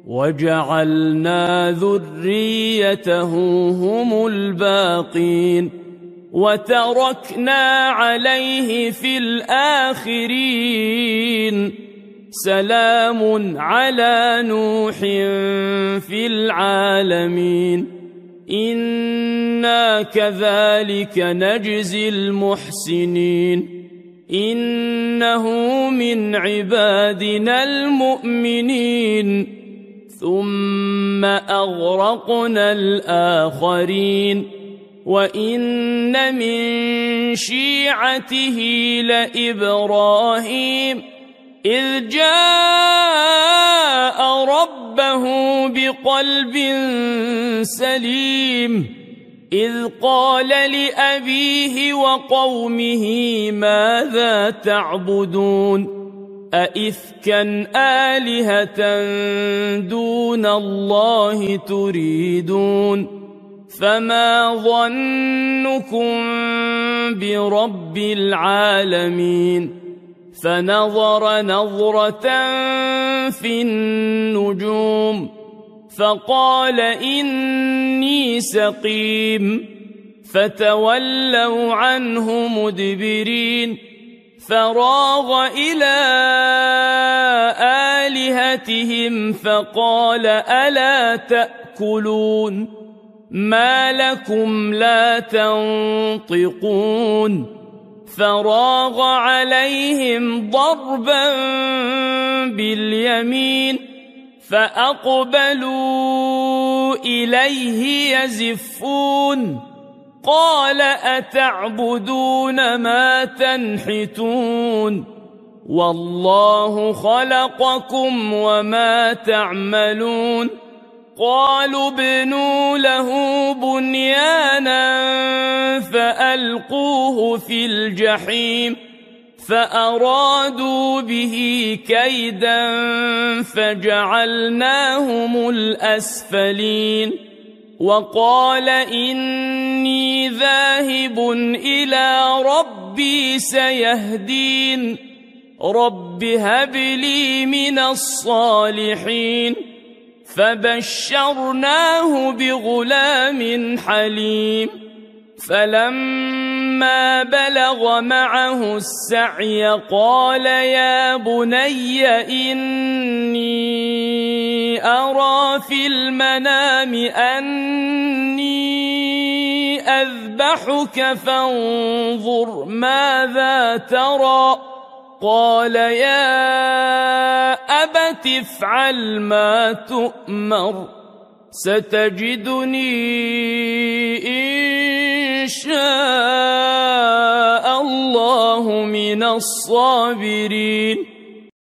وجعلنا ذريته هم الباقين وتركنا عليه في الآخرين سلام على نوح في العالمين إنا كذلك نجزي المحسنين إنه من عبادنا المؤمنين ثم أغرقنا الآخرين وإن من شيعته لإبراهيم إذ جاء ربه بقلب سليم إذ قال لأبيه وقومه ماذا تعبدون أئفكا آلهة دون الله تريدون فما ظنكم برب العالمين فنظر نظرة في النجوم فقال إني سقيم فتولوا عنه مدبرين فراغ إلى آلهتهم فقال ألا تأكلون ما لكم لا تنطقون فراغ عليهم ضربا باليمين فأقبلوا إليه يزفون قال أتعبدون ما تنحتون والله خلقكم وما تعملون قالوا ابنوا له بنيانا فألقوه في الجحيم فأرادوا به كيدا فجعلناهم الأسفلين وقال إني ذاهب إلى ربي سيهدين رب هب لي من الصالحين فبشرناه بغلام حليم فلما بلغ معه السعي قال يا بني إني أرى في المنام أني أذبحك فانظر ماذا ترى قال يا أبت افعل ما تؤمر ستجدني إن شاء الله من الصابرين